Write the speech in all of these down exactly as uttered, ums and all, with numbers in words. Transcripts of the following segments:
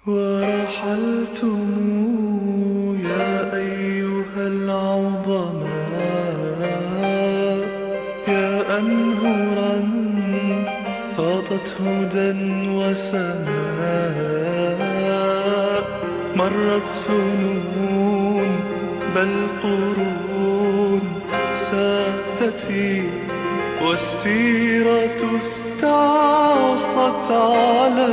ورحلتم يا أيها العظماء يا أنهرا فاضت هدى وسماء. مرت سنون بل قرون سادتي والسيرة استعصت على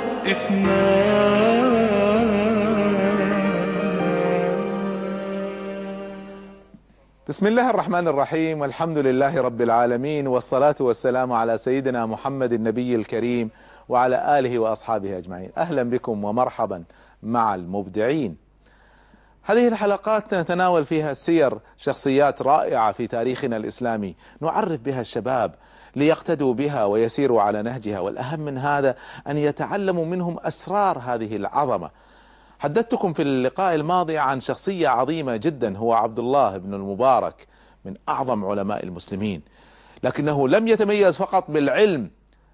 بسم الله الرحمن الرحيم، والحمد لله رب العالمين، والصلاة والسلام على سيدنا محمد النبي الكريم وعلى آله وأصحابه أجمعين. أهلا بكم ومرحبا مع المبدعين. هذه الحلقات نتناول فيها سير شخصيات رائعة في تاريخنا الإسلامي، نعرف بها الشباب ليقتدوا بها ويسيروا على نهجها، والأهم من هذا أن يتعلموا منهم أسرار هذه العظمة. حدثتكم في اللقاء الماضي عن شخصية عظيمة جدا، هو عبد الله بن المبارك، من أعظم علماء المسلمين، لكنه لم يتميز فقط بالعلم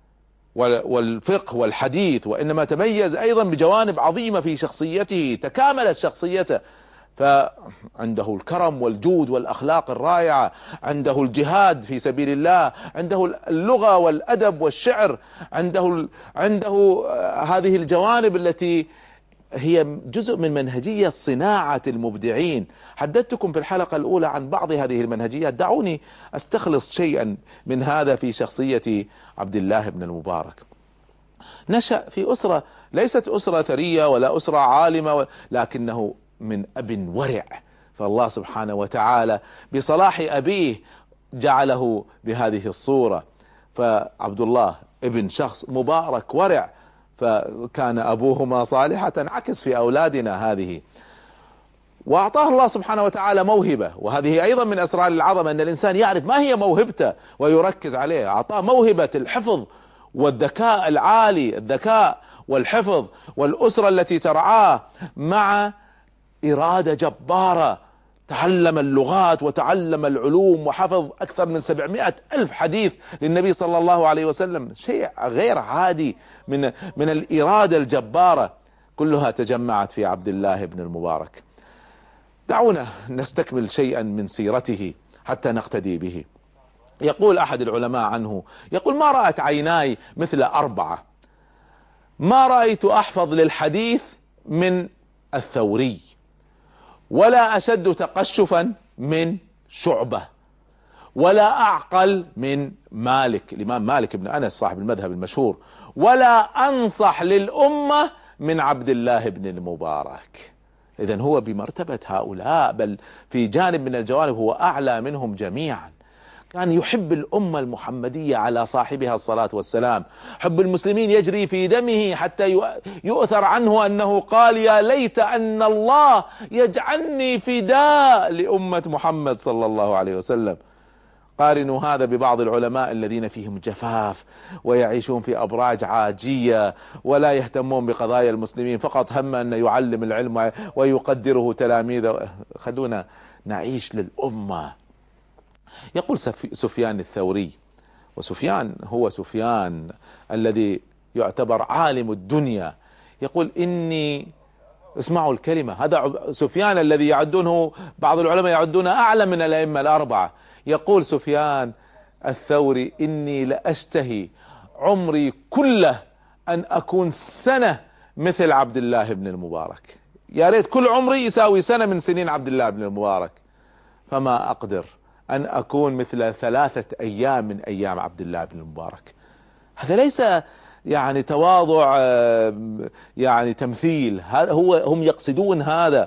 والفقه والحديث، وإنما تميز أيضا بجوانب عظيمة في شخصيته، تكاملت شخصيته. فعنده الكرم والجود والأخلاق الرائعة، عنده الجهاد في سبيل الله، عنده اللغة والأدب والشعر، عنده عنده هذه الجوانب التي هي جزء من منهجية صناعة المبدعين. حدثتكم في الحلقة الأولى عن بعض هذه المنهجيات، دعوني أستخلص شيئا من هذا في شخصية عبد الله بن المبارك. نشأ في أسرة ليست أسرة ثرية ولا أسرة عالمة، لكنه من أب ورع، فالله سبحانه وتعالى بصلاح أبيه جعله بهذه الصورة. فعبد الله ابن شخص مبارك ورع، فكان أبوهما صالحة عكس في أولادنا هذه. وأعطاه الله سبحانه وتعالى موهبة، وهذه أيضا من أسرار العظمة، أن الإنسان يعرف ما هي موهبته ويركز عليها. أعطاه موهبة الحفظ والذكاء العالي، الذكاء والحفظ، والأسرة التي ترعاه مع إرادة جبارة. تعلم اللغات وتعلم العلوم وحفظ أكثر من سبعمائة ألف حديث للنبي صلى الله عليه وسلم، شيء غير عادي من من الإرادة الجبارة، كلها تجمعت في عبد الله بن المبارك. دعونا نستكمل شيئا من سيرته حتى نقتدي به. يقول أحد العلماء عنه، يقول: ما رأت عيناي مثل أربعة، ما رأيت أحفظ للحديث من الثوري، ولا أشد تقشفا من شعبة، ولا أعقل من مالك، الإمام مالك بن أنس صاحب المذهب المشهور، ولا أنصح للأمة من عبد الله بن المبارك. إذن هو بمرتبة هؤلاء، بل في جانب من الجوانب هو أعلى منهم جميعا. كان يحب الأمة المحمدية على صاحبها الصلاة والسلام، حب المسلمين يجري في دمه، حتى يؤثر عنه أنه قال: يا ليت أن الله يجعلني فداء لأمة محمد صلى الله عليه وسلم. قارنوا هذا ببعض العلماء الذين فيهم جفاف ويعيشون في أبراج عاجية ولا يهتمون بقضايا المسلمين، فقط هم أن يعلم العلم ويقدره تلاميذه. خلونا نعيش للأمة. يقول سفيان الثوري، وسفيان هو سفيان الذي يعتبر عالم الدنيا، يقول: إني، اسمعوا الكلمة، هذا سفيان الذي يعدونه بعض العلماء يعدونه أعلى من الأئمة الأربعة. يقول سفيان الثوري: إني لأشتهي عمري كله أن أكون سنة مثل عبد الله بن المبارك، يا ريت كل عمري يساوي سنة من سنين عبد الله بن المبارك، فما أقدر أن أكون مثل ثلاثة أيام من أيام عبد الله بن المبارك. هذا ليس يعني تواضع، يعني تمثيل، هذا هو، هم يقصدون هذا.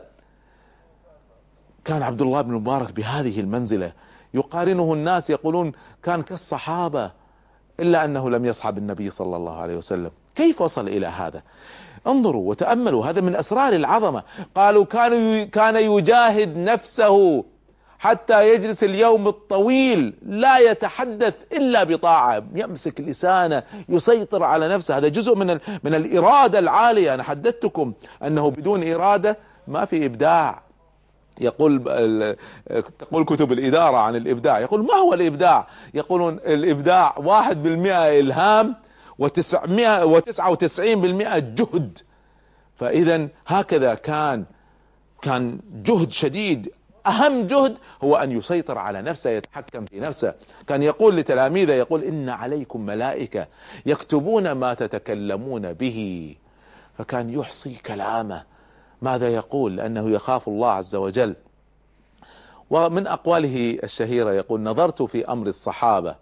كان عبد الله بن المبارك بهذه المنزلة، يقارنه الناس يقولون كان كالصحابة، إلا أنه لم يصحب النبي صلى الله عليه وسلم. كيف وصل إلى هذا؟ انظروا وتأملوا، هذا من أسرار العظمة. قالوا كان كان يجاهد نفسه حتى يجلس اليوم الطويل لا يتحدث إلا بطاعة، يمسك لسانه، يسيطر على نفسه. هذا جزء من من الإرادة العالية. أنا حدثتكم أنه بدون إرادة ما في إبداع. يقول تقول كتب الإدارة عن الإبداع، يقول: ما هو الإبداع؟ يقولون الإبداع واحد بالمئة إلهام وتسعمائة وتسعة وتسعين بالمئة جهد. فإذا هكذا كان كان جهد شديد، أهم جهد هو أن يسيطر على نفسه، يتحكم في نفسه. كان يقول لتلاميذه، يقول إن عليكم ملائكة يكتبون ما تتكلمون به. فكان يحصي كلامه ماذا يقول، لأنه يخاف الله عز وجل. ومن أقواله الشهيرة يقول: نظرت في أمر الصحابة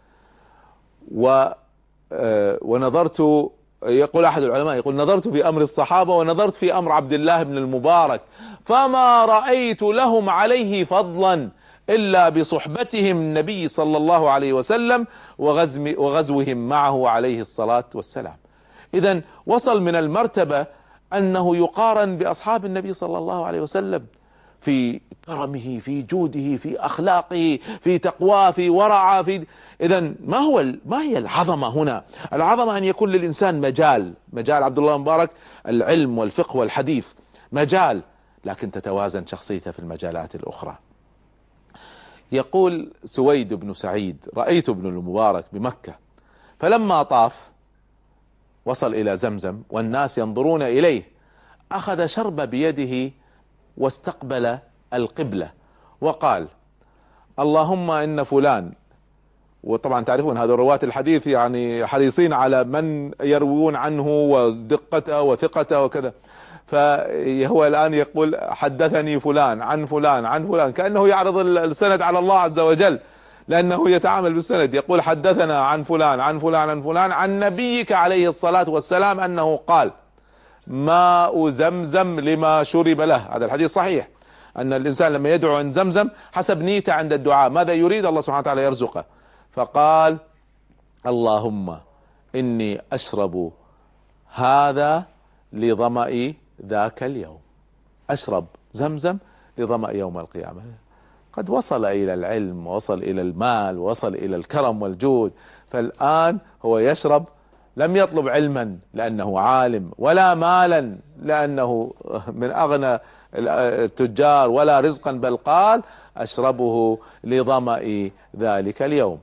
و ونظرت يقول أحد العلماء يقول: نظرت في أمر الصحابة ونظرت في أمر عبد الله بن المبارك، فما رأيت لهم عليه فضلا إلا بصحبتهم النبي صلى الله عليه وسلم وغزوهم معه عليه الصلاة والسلام. إذن وصل من المرتبة أنه يقارن بأصحاب النبي صلى الله عليه وسلم في كرمه، في جوده، في أخلاقه، في تقواه، في ورعه، في إذن ما هو ما هي العظمة هنا؟ العظمة أن يكون للإنسان مجال مجال عبد الله المبارك العلم والفقه والحديث مجال، لكن تتوازن شخصيته في المجالات الأخرى. يقول سويد بن سعيد: رأيت ابن المبارك بمكة، فلما طاف وصل إلى زمزم والناس ينظرون إليه، أخذ شرب بيده واستقبل القبلة وقال: اللهم إن فلان. وطبعا تعرفون هذا رواة الحديث يعني حريصين على من يروون عنه ودقته وثقته وكذا، فهو الآن يقول: حدثني فلان عن فلان عن فلان، كأنه يعرض السند على الله عز وجل، لأنه يتعامل بالسند. يقول: حدثنا عن فلان عن فلان عن فلان عن نبيك عليه الصلاة والسلام أنه قال: ماء زمزم لما شرب له. هذا الحديث صحيح، أن الإنسان لما يدعو عند زمزم حسب نيته عند الدعاء ماذا يريد الله سبحانه وتعالى يرزقه. فقال: اللهم إني أشرب هذا لظمأ ذاك اليوم، أشرب زمزم لظمأ يوم القيامة. قد وصل إلى العلم، وصل إلى المال، وصل إلى الكرم والجود، فالآن هو يشرب، لم يطلب علما لأنه عالم، ولا مالا لأنه من أغنى التجار، ولا رزقا، بل قال: أشربه لظمأ ذلك اليوم.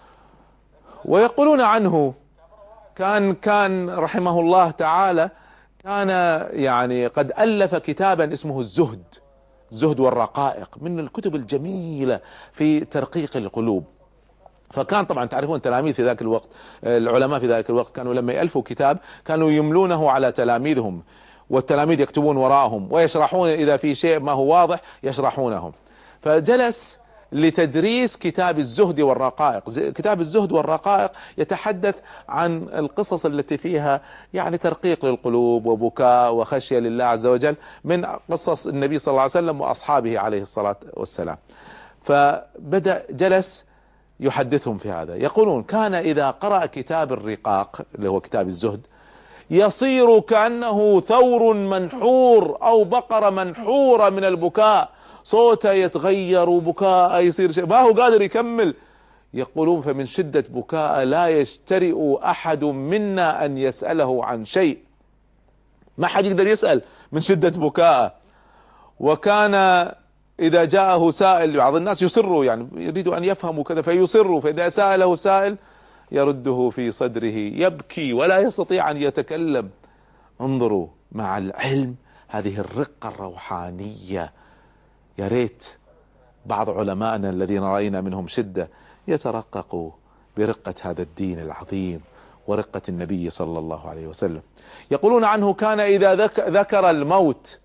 ويقولون عنه كان كان رحمه الله تعالى كان يعني قد ألف كتابا اسمه الزهد الزهد والرقائق، من الكتب الجميلة في ترقيق القلوب. فكان طبعا تعرفون تلاميذ في ذاك الوقت، العلماء في ذاك الوقت كانوا لما يألفوا كتاب كانوا يملونه على تلاميذهم، والتلاميذ يكتبون وراءهم ويشرحون إذا في شيء ما هو واضح يشرحونهم. فجلس لتدريس كتاب الزهد والرقائق. كتاب الزهد والرقائق يتحدث عن القصص التي فيها يعني ترقيق للقلوب وبكاء وخشية لله عز وجل، من قصص النبي صلى الله عليه وسلم وأصحابه عليه الصلاة والسلام. فبدأ جلس يحدثهم في هذا. يقولون: كان إذا قرأ كتاب الرقاق اللي هو كتاب الزهد يصير كأنه ثور منحور أو بقرة منحورة من البكاء، صوته يتغير وبكاء يصير شيء ما هو قادر يكمل. يقولون: فمن شدة بكاء لا يجترئ أحد منا أن يسأله عن شيء، ما حد يقدر يسأل من شدة بكاء. وكان إذا جاءه سائل، بعض الناس يصروا يعني يريدوا أن يفهموا كذا فيصروا، فإذا سأله سائل يرده في صدره يبكي ولا يستطيع أن يتكلم. انظروا مع العلم هذه الرقة الروحانية. يا ريت بعض علمائنا الذين رأينا منهم شدة يترققوا برقة هذا الدين العظيم ورقة النبي صلى الله عليه وسلم. يقولون عنه: كان إذا ذكر الموت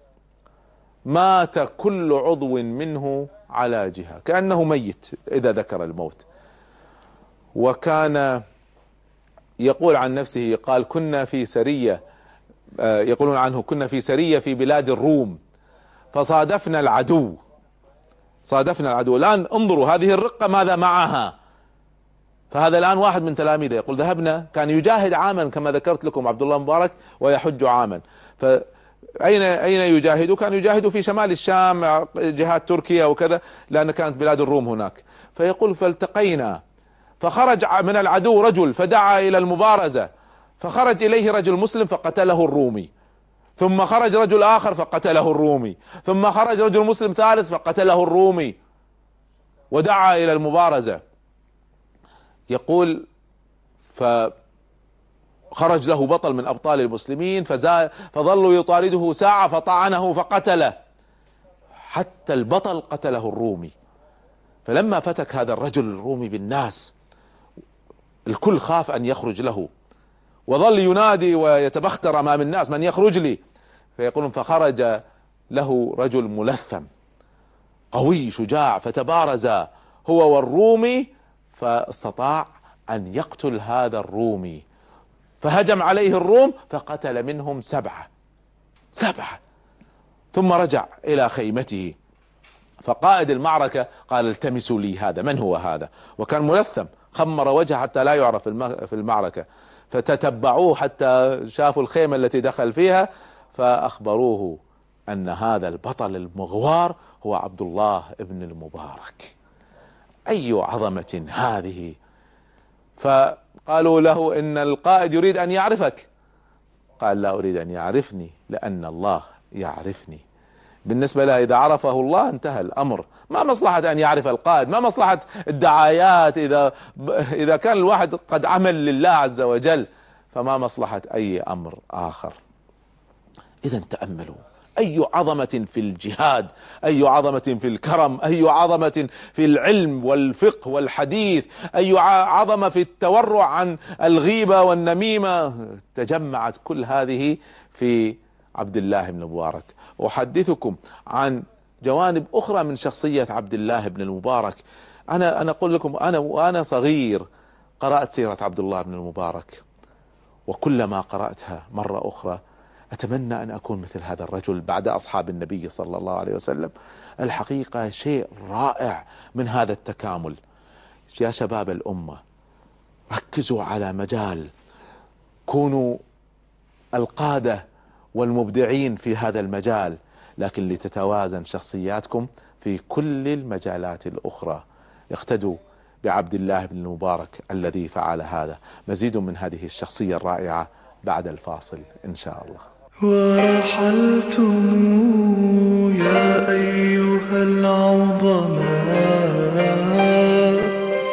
مات كل عضو منه على جهة، كأنه ميت إذا ذكر الموت. وكان يقول عن نفسه، قال: كنا في سرية، يقولون عنه: كنا في سرية في بلاد الروم فصادفنا العدو صادفنا العدو. الآن انظروا هذه الرقة ماذا معها. فهذا الآن واحد من تلاميذه يقول: ذهبنا، كان يجاهد عاما كما ذكرت لكم عبد الله مبارك، ويحج عاما. فأين أين يجاهد؟ كان يجاهد في شمال الشام، جهات تركيا وكذا، لأن كانت بلاد الروم هناك. فيقول: فالتقينا، فخرج من العدو رجل فدعا إلى المبارزة، فخرج إليه رجل مسلم فقتله الرومي، ثم خرج رجل آخر فقتله الرومي، ثم خرج رجل مسلم ثالث فقتله الرومي، ودعا إلى المبارزة. يقول: فخرج خرج له بطل من أبطال المسلمين فظلوا يطارده ساعة فطعنه فقتله، حتى البطل قتله الرومي. فلما فتك هذا الرجل الرومي بالناس الكل خاف أن يخرج له، وظل ينادي ويتبختر أمام الناس: من يخرج لي؟ فيقولون فخرج له رجل ملثم قوي شجاع، فتبارز هو والرومي فاستطاع أن يقتل هذا الرومي، فهجم عليه الروم فقتل منهم سبعة سبعة ثم رجع إلى خيمته. فقائد المعركة قال: التمسوا لي هذا، من هو هذا؟ وكان ملثم خمر وجهه حتى لا يعرف في المعركة، فتتبعوه حتى شافوا الخيمة التي دخل فيها فأخبروه أن هذا البطل المغوار هو عبد الله ابن المبارك. أي عظمة هذه! فقالوا له: إن القائد يريد أن يعرفك. قال: لا أريد أن يعرفني، لأن الله يعرفني. بالنسبة له إذا عرفه الله انتهى الأمر، ما مصلحة أن يعرف القائد، ما مصلحة الدعايات، إذا إذا كان الواحد قد عمل لله عز وجل فما مصلحة أي أمر آخر. إذا تأملوا أي عظمة في الجهاد، أي عظمة في الكرم، أي عظمة في العلم والفقه والحديث، أي عظمة في التورع عن الغيبة والنميمة. تجمعت كل هذه في عبد الله بن المبارك. أحدثكم عن جوانب أخرى من شخصية عبد الله بن المبارك. أنا أنا أقول لكم، أنا وأنا صغير قرأت سيرة عبد الله بن المبارك، وكلما قرأتها مرة أخرى أتمنى أن أكون مثل هذا الرجل بعد أصحاب النبي صلى الله عليه وسلم. الحقيقة شيء رائع من هذا التكامل. يا شباب الأمة، ركزوا على مجال، كونوا القادة والمبدعين في هذا المجال، لكن لتتوازن شخصياتكم في كل المجالات الأخرى. اقتدوا بعبد الله بن المبارك الذي فعل هذا. مزيد من هذه الشخصية الرائعة بعد الفاصل إن شاء الله. ورحلتم يا أيها العظماء.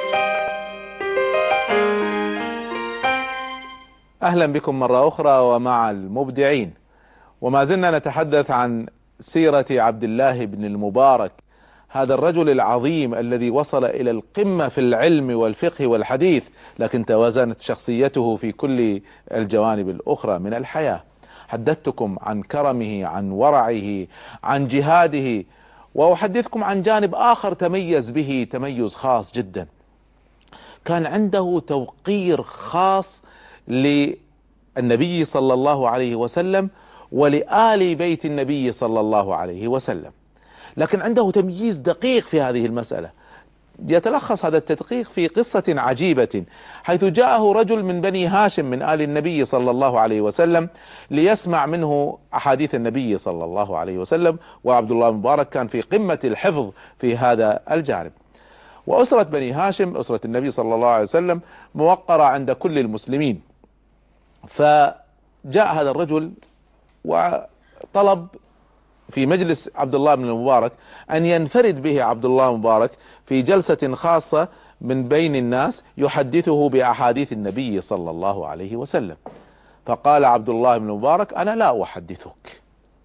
أهلا بكم مرة أخرى ومع المبدعين، وما زلنا نتحدث عن سيرة عبد الله بن المبارك، هذا الرجل العظيم الذي وصل إلى القمة في العلم والفقه والحديث، لكن توازنت شخصيته في كل الجوانب الأخرى من الحياة. حدثتكم عن كرمه، عن ورعه، عن جهاده، وأحدثكم عن جانب آخر تميز به تميز خاص جدا. كان عنده توقير خاص للنبي صلى الله عليه وسلم ولآل بيت النبي صلى الله عليه وسلم، لكن عنده تمييز دقيق في هذه المسألة. يتلخص هذا التدقيق في قصة عجيبة، حيث جاءه رجل من بني هاشم من آل النبي صلى الله عليه وسلم ليسمع منه أحاديث النبي صلى الله عليه وسلم، وعبد الله المبارك كان في قمة الحفظ في هذا الجانب. وأسرة بني هاشم، أسرة النبي صلى الله عليه وسلم، موقرة عند كل المسلمين. فجاء هذا الرجل وطلب في مجلس عبد الله بن المبارك أن ينفرد به عبد الله المبارك في جلسة خاصة من بين الناس يحدثه بأحاديث النبي صلى الله عليه وسلم. فقال عبد الله بن المبارك: أنا لا أحدثك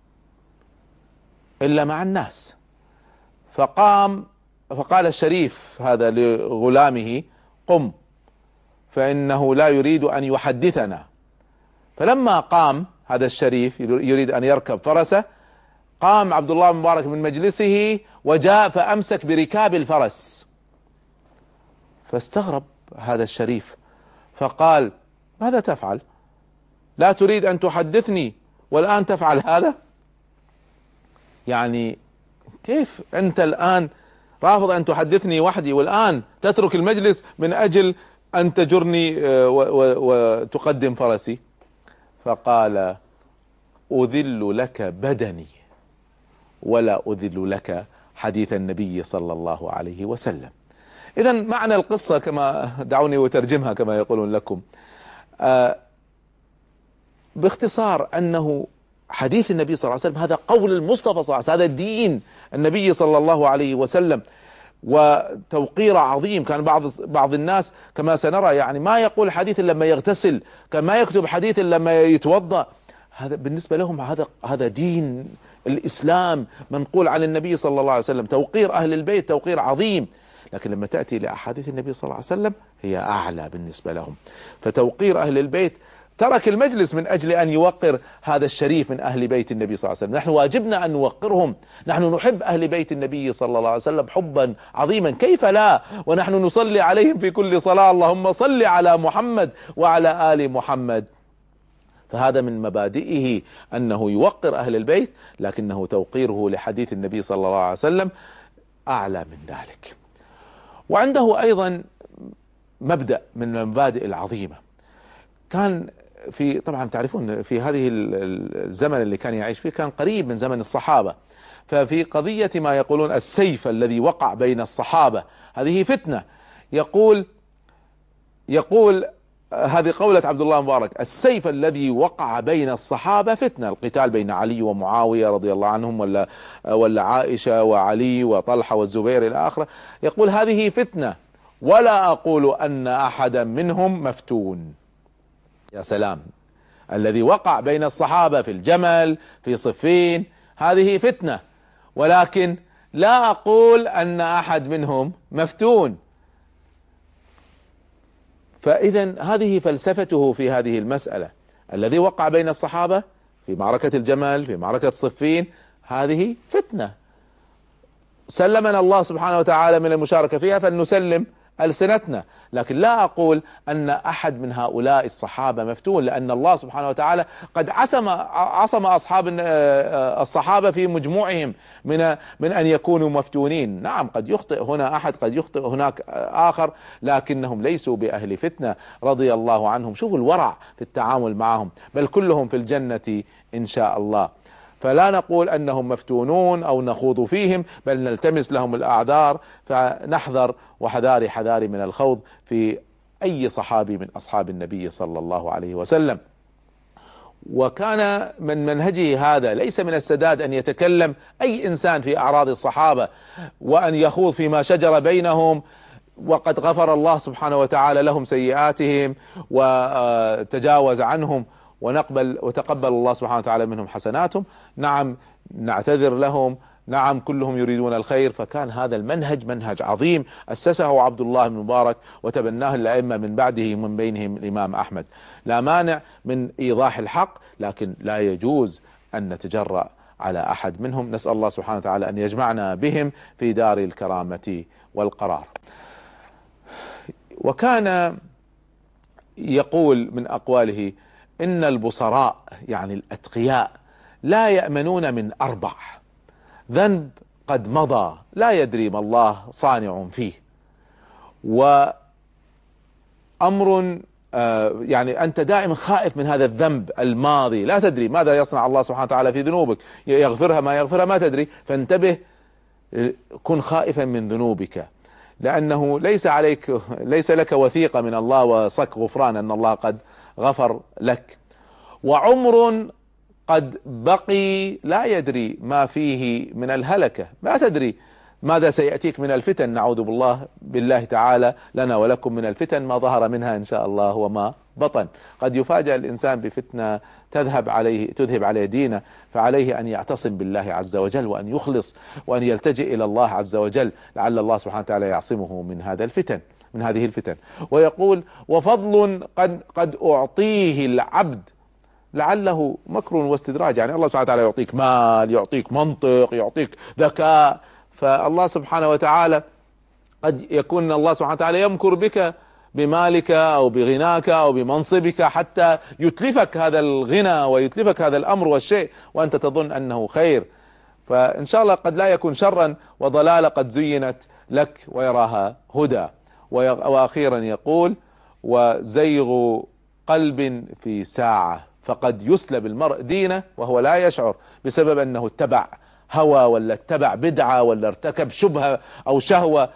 إلا مع الناس. فقام فقال الشريف هذا لغلامه: قم، فإنه لا يريد أن يحدثنا. فلما قام هذا الشريف يريد أن يركب فرسه، قام عبد الله بن مبارك من مجلسه وجاء فأمسك بركاب الفرس. فاستغرب هذا الشريف فقال: ماذا تفعل؟ لا تريد أن تحدثني والآن تفعل هذا؟ يعني كيف أنت الآن رافض أن تحدثني وحدي والآن تترك المجلس من أجل أن تجرني وتقدم فرسي؟ فقال: أذل لك بدني ولا أذل لك حديث النبي صلى الله عليه وسلم. إذا معنى القصة، كما دعوني وترجمها كما يقولون لكم، آه باختصار أنه حديث النبي صلى الله عليه وسلم هذا قول المصطفى صلى الله عليه وسلم، هذا دين النبي صلى الله عليه وسلم، وتوقير عظيم. كان بعض بعض الناس كما سنرى يعني ما يقول حديث لما يغتسل، كان ما يكتب حديث لما يتوضأ. هذا بالنسبة لهم هذا هذا دين الإسلام منقول عن النبي صلى الله عليه وسلم. توقير أهل البيت توقير عظيم، لكن لما تأتي لأحاديث النبي صلى الله عليه وسلم هي أعلى بالنسبة لهم. فتوقير أهل البيت، ترك المجلس من أجل أن يوقر هذا الشريف من أهل بيت النبي صلى الله عليه وسلم. نحن واجبنا أن نوقرهم، نحن نحب أهل بيت النبي صلى الله عليه وسلم حبا عظيما، كيف لا، ونحن نصلي عليهم في كل صلاة اللهم صل على محمد وعلى آل محمد. فهذا من مبادئه أنه يوقر أهل البيت، لكنه توقيره لحديث النبي صلى الله عليه وسلم أعلى من ذلك. وعنده أيضا مبدأ من المبادئ العظيمة، كان في طبعا تعرفون في هذه الزمن اللي كان يعيش فيه كان قريب من زمن الصحابة، ففي قضية ما يقولون السيف الذي وقع بين الصحابة هذه فتنة. يقول يقول هذه قولة عبد الله مبارك: السيف الذي وقع بين الصحابة فتنة، القتال بين علي ومعاوية رضي الله عنهم ولا ولا عائشة وعلي وطلحة والزبير إلى آخره. يقول هذه فتنة ولا أقول أن أحدا منهم مفتون. يا سلام، الذي وقع بين الصحابة في الجمل في صفين هذه فتنة، ولكن لا أقول أن أحد منهم مفتون. فإذا هذه فلسفته في هذه المسألة، الذي وقع بين الصحابة في معركة الجمل في معركة صفين هذه فتنة، سلمنا الله سبحانه وتعالى من المشاركة فيها فلنسلم ألسنتنا، لكن لا أقول أن أحد من هؤلاء الصحابة مفتون، لأن الله سبحانه وتعالى قد عصم عصم أصحاب الصحابة في مجموعهم من من أن يكونوا مفتونين. نعم قد يخطئ هنا أحد قد يخطئ هناك آخر، لكنهم ليسوا بأهل فتنة رضي الله عنهم. شوفوا الورع في التعامل معهم، بل كلهم في الجنة إن شاء الله. فلا نقول أنهم مفتونون أو نخوض فيهم، بل نلتمس لهم الأعذار، فنحذر وحذاري حذاري من الخوض في أي صحابي من أصحاب النبي صلى الله عليه وسلم. وكان من منهجه هذا، ليس من السداد أن يتكلم أي إنسان في أعراض الصحابة وأن يخوض فيما شجر بينهم، وقد غفر الله سبحانه وتعالى لهم سيئاتهم وتجاوز عنهم، ونقبل وتقبل الله سبحانه وتعالى منهم حسناتهم. نعم نعتذر لهم، نعم كلهم يريدون الخير. فكان هذا المنهج منهج عظيم أسسه عبد الله بن مبارك وتبناه الأئمة من بعده، من بينهم الإمام أحمد. لا مانع من إيضاح الحق، لكن لا يجوز أن نتجرأ على أحد منهم. نسأل الله سبحانه وتعالى أن يجمعنا بهم في دار الكرامة والقرار. وكان يقول من أقواله: إن البصراء يعني الأتقياء لا يأمنون من أربع: ذنب قد مضى لا يدري ما الله صانع فيه، وأمر آه يعني أنت دائما خائف من هذا الذنب الماضي، لا تدري ماذا يصنع الله سبحانه وتعالى في ذنوبك، يغفرها ما يغفرها ما تدري، فانتبه، كن خائفا من ذنوبك، لأنه ليس عليك ليس لك وثيقة من الله وصك غفران أن الله قد غفر لك. وعمر قد بقي لا يدري ما فيه من الهلكة، ما تدري ماذا سيأتيك من الفتن، نعوذ بالله بالله تعالى لنا ولكم من الفتن ما ظهر منها إن شاء الله وما بطن. قد يفاجأ الإنسان بفتنة تذهب عليه تذهب عليه دينه، فعليه أن يعتصم بالله عز وجل وأن يخلص وأن يلتجئ إلى الله عز وجل، لعل الله سبحانه وتعالى يعصمه من هذا الفتن من هذه الفتن. ويقول: وفضل قد قد أعطيه العبد لعله مكر واستدراج، يعني الله سبحانه وتعالى يعطيك مال، يعطيك منطق، يعطيك ذكاء، فالله سبحانه وتعالى قد يكون الله سبحانه وتعالى يمكر بك بمالك أو بغناك أو بمنصبك حتى يتلفك هذا الغنى ويتلفك هذا الأمر والشيء وأنت تظن أنه خير، فإن شاء الله قد لا يكون شرا وضلالة قد زينت لك ويراها هدى. وأخيرا يقول: وزيغ قلب في ساعة فقد يسلب المرء دينه وهو لا يشعر، بسبب أنه اتبع هوى ولا اتبع بدعة ولا ارتكب شبهة أو شهوة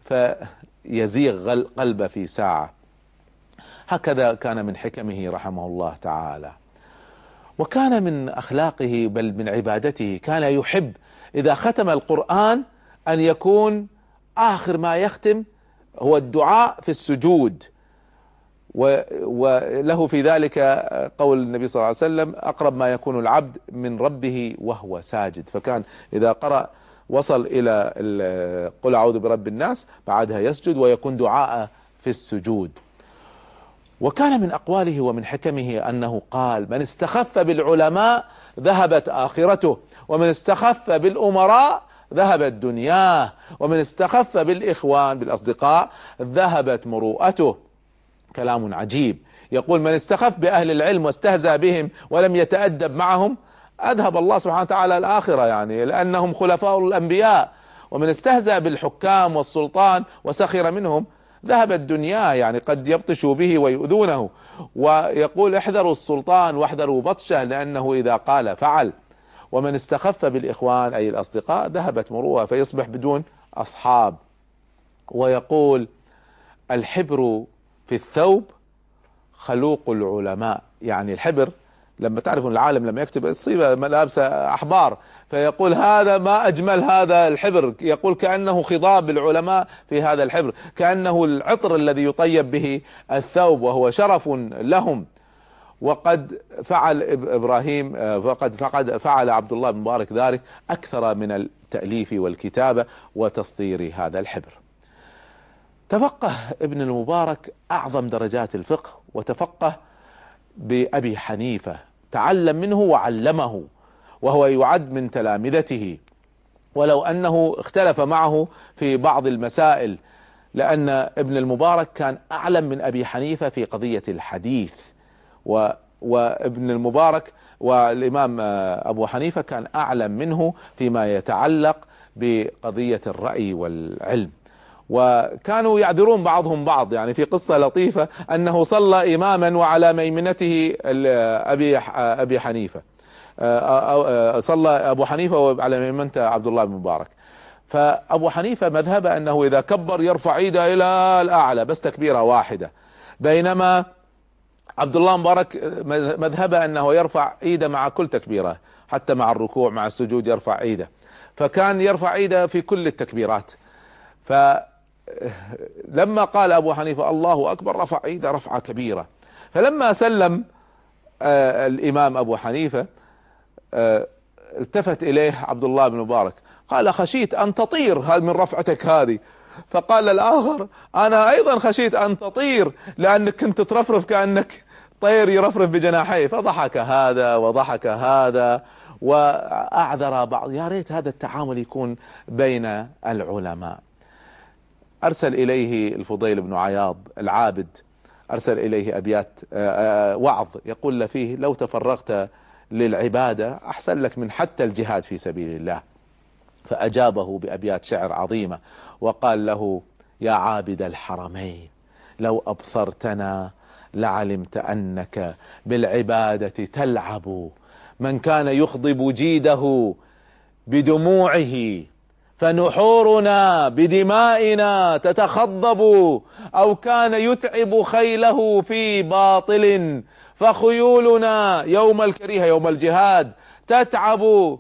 فيزيغ قلبه في ساعة. هكذا كان من حكمه رحمه الله تعالى. وكان من أخلاقه بل من عبادته كان يحب إذا ختم القرآن أن يكون آخر ما يختم هو الدعاء في السجود، وله في ذلك قول النبي صلى الله عليه وسلم: أقرب ما يكون العبد من ربه وهو ساجد. فكان إذا قرأ وصل إلى قل أعوذ برب الناس بعدها يسجد، ويكون دعاء في السجود. وكان من أقواله ومن حكمه أنه قال: من استخف بالعلماء ذهبت آخرته، ومن استخف بالأمراء ذهبت دنياه، ومن استخف بالإخوان بالأصدقاء ذهبت مروءته. كلام عجيب. يقول: من استخف بأهل العلم واستهزأ بهم ولم يتأدب معهم أذهب الله سبحانه وتعالى الآخرة، يعني لأنهم خلفاء الأنبياء. ومن استهزأ بالحكام والسلطان وسخر منهم ذهب الدنيا، يعني قد يبطشوا به ويؤذونه. ويقول: احذروا السلطان واحذروا بطشه، لأنه إذا قال فعل. ومن استخف بالإخوان أي الأصدقاء ذهبت مروءة، فيصبح بدون أصحاب. ويقول: الحبر في الثوب خلوق العلماء، يعني الحبر لما تعرفون العالم لما يكتب الصيبة ملابسه أحبار، فيقول: هذا ما أجمل هذا الحبر، يقول كأنه خضاب العلماء في هذا الحبر، كأنه العطر الذي يطيب به الثوب، وهو شرف لهم. وقد فعل إبراهيم فقد فقد فعل عبد الله بن مبارك ذلك أكثر من التأليف والكتابة وتسطير هذا الحبر. تفقه ابن المبارك أعظم درجات الفقه، وتفقه بأبي حنيفة، تعلم منه وعلمه، وهو يعد من تلامذته، ولو أنه اختلف معه في بعض المسائل، لأن ابن المبارك كان أعلم من أبي حنيفة في قضية الحديث، و وابن المبارك والإمام أبو حنيفة كان أعلم منه فيما يتعلق بقضية الرأي والعلم. وكانوا يعذرون بعضهم بعض، يعني في قصة لطيفة أنه صلى إماما وعلى ميمنته أبي أبي حنيفة، صلى أبو حنيفة وعلى ميمنته عبد الله بن مبارك. فأبو حنيفة مذهبه أنه إذا كبر يرفع ايده إلى الأعلى بس تكبيرة واحدة، بينما عبد الله مبارك مذهبه أنه يرفع ايده مع كل تكبيرة، حتى مع الركوع مع السجود يرفع ايده، فكان يرفع ايده في كل التكبيرات. فلما قال أبو حنيفة الله أكبر رفع ايده رفعة كبيرة. فلما سلم آه الإمام أبو حنيفة آه التفت إليه عبد الله بن مبارك قال: خشيت أن تطير من رفعتك هذه. فقال الآخر: أنا أيضا خشيت أن تطير، لأنك كنت ترفرف كأنك طير يرفرف بجناحيه. فضحك هذا وضحك هذا، وأعذر بعض. يا ريت هذا التعامل يكون بين العلماء. أرسل إليه الفضيل بن عياض العابد، أرسل إليه أبيات وعظ يقول له فيه: لو تفرغت للعبادة أحسن لك من حتى الجهاد في سبيل الله. فأجابه بأبيات شعر عظيمة وقال له: يا عابد الحرمين لو أبصرتنا لعلمت أنك بالعبادة تلعب، من كان يخضب جيده بدموعه فنحورنا بدمائنا تتخضب، أو كان يتعب خيله في باطل فخيولنا يوم الكريهة يوم الجهاد تتعب.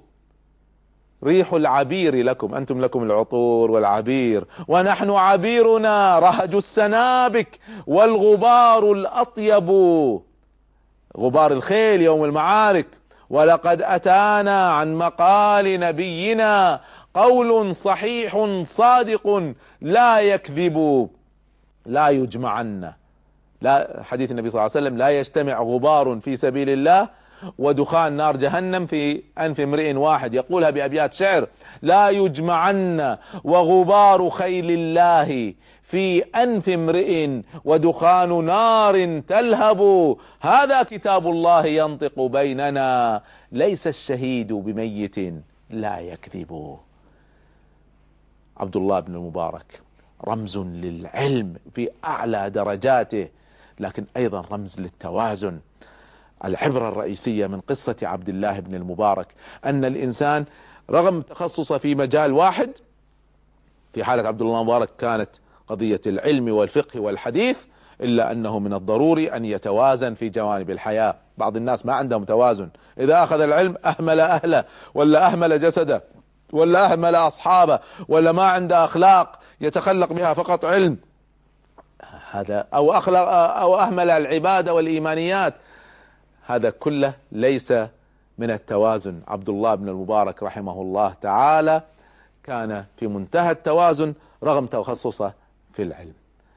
ريح العبير لكم، أنتم لكم العطور والعبير، ونحن عبيرنا رهج السنابك والغبار الأطيب، غبار الخيل يوم المعارك. ولقد أتانا عن مقال نبينا قول صحيح صادق لا يكذب، لا يجمعن، لا حديث النبي صلى الله عليه وسلم: لا يجتمع غبار في سبيل الله ودخان نار جهنم في أنف امرئ واحد. يقولها بأبيات شعر: لا يجمعن وغبار خيل الله في أنف امرئ ودخان نار تلهب، هذا كتاب الله ينطق بيننا، ليس الشهيد بميت لا يكذب. عبد الله بن المبارك رمز للعلم في أعلى درجاته، لكن أيضا رمز للتوازن. العبرة الرئيسية من قصة عبد الله بن المبارك أن الإنسان رغم تخصصه في مجال واحد، في حالة عبد الله المبارك كانت قضية العلم والفقه والحديث، إلا أنه من الضروري أن يتوازن في جوانب الحياة. بعض الناس ما عندهم توازن، إذا أخذ العلم أهمل أهله، ولا أهمل جسده، ولا أهمل أصحابه، ولا ما عنده أخلاق، يتخلق بها فقط علم، هذا أو أخلق أو أهمل العبادة والإيمانيات، هذا كله ليس من التوازن. عبد الله بن المبارك رحمه الله تعالى كان في منتهى التوازن رغم تخصصه في العلم.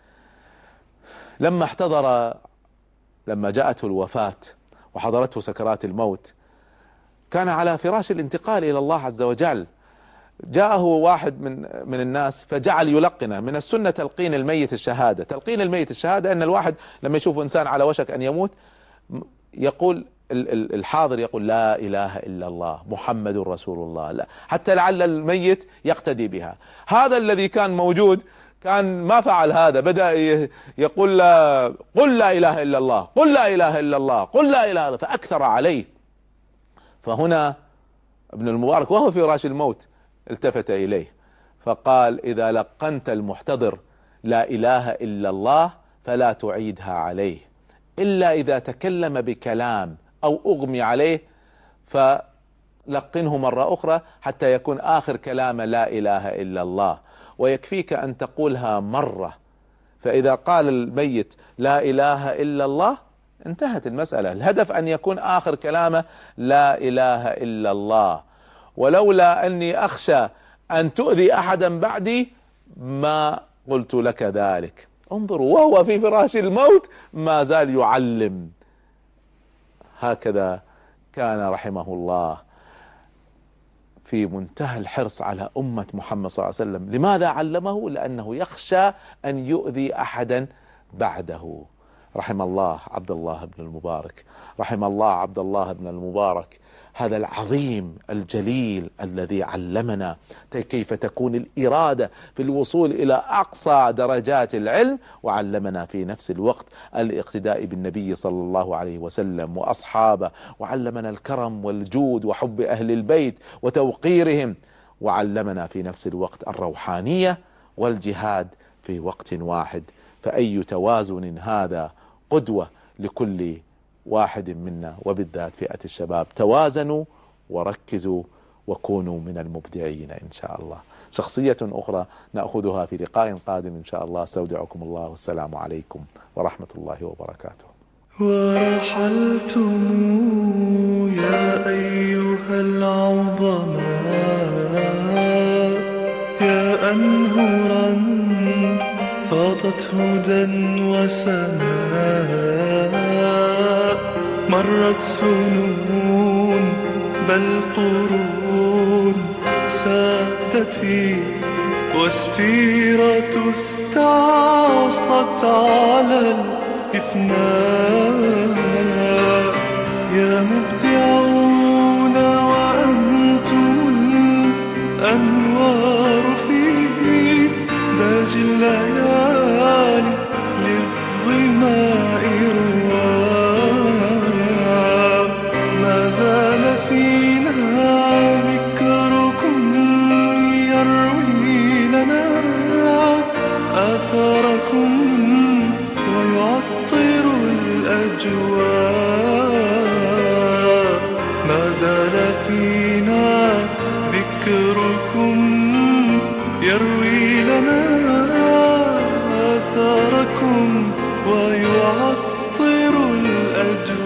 لما احتضر لما جاءته الوفاة وحضرته سكرات الموت، كان على فراش الانتقال إلى الله عز وجل. جاءه واحد من من الناس فجعل يلقنه. من السنة تلقين الميت الشهادة. تلقين الميت الشهادة أن الواحد لما يشوف إنسان على وشك أن يموت يقول الحاضر يقول لا إله إلا الله محمد رسول الله، لا حتى لعل الميت يقتدي بها. هذا الذي كان موجود كان ما فعل هذا، بدأ يقول لا قل لا إله إلا الله قل لا إله إلا الله قل لا إله إلا الله، فأكثر عليه. فهنا ابن المبارك وهو في فراش الموت التفت إليه فقال: إذا لقنت المحتضر لا إله إلا الله فلا تعيدها عليه إلا إذا تكلم بكلام أو أغمي عليه، فلقنه مرة أخرى حتى يكون آخر كلام لا إله إلا الله، ويكفيك أن تقولها مرة. فإذا قال الميت لا إله إلا الله انتهت المسألة. الهدف أن يكون آخر كلامه لا إله إلا الله. ولولا أني أخشى أن تؤذي أحدا بعدي ما قلت لك ذلك. انظروا، وهو في فراش الموت ما زال يعلم. هكذا كان رحمه الله في منتهى الحرص على أمة محمد صلى الله عليه وسلم. لماذا علمه؟ لأنه يخشى أن يؤذي أحدا بعده. رحم الله عبد الله بن المبارك، رحم الله عبد الله بن المبارك، هذا العظيم الجليل الذي علمنا كيف تكون الإرادة في الوصول إلى أقصى درجات العلم، وعلمنا في نفس الوقت الاقتداء بالنبي صلى الله عليه وسلم وأصحابه، وعلمنا الكرم والجود وحب أهل البيت وتوقيرهم، وعلمنا في نفس الوقت الروحانية والجهاد في وقت واحد. فأي توازن هذا قدوة لكل واحد منا، وبالذات فئة الشباب. توازنوا وركزوا وكونوا من المبدعين إن شاء الله. شخصية أخرى نأخذها في لقاء قادم إن شاء الله. استودعكم الله والسلام عليكم ورحمة الله وبركاته. ورحلتم يا أيها العظماء يا أنهرا فاضت هدى وسماء، مرت سنون بل قرون سادتي، والسيرة استعصت على الإفناء. يا مبدعون وأنتم الأنوار في داج الليالي للظماء رواء. ما زال فينا ذكركم يروي لنا آثاركم ويعطر الأجواء. ما زال فينا ذكركم يروي لنا آثاركم ويعطر الأجواء.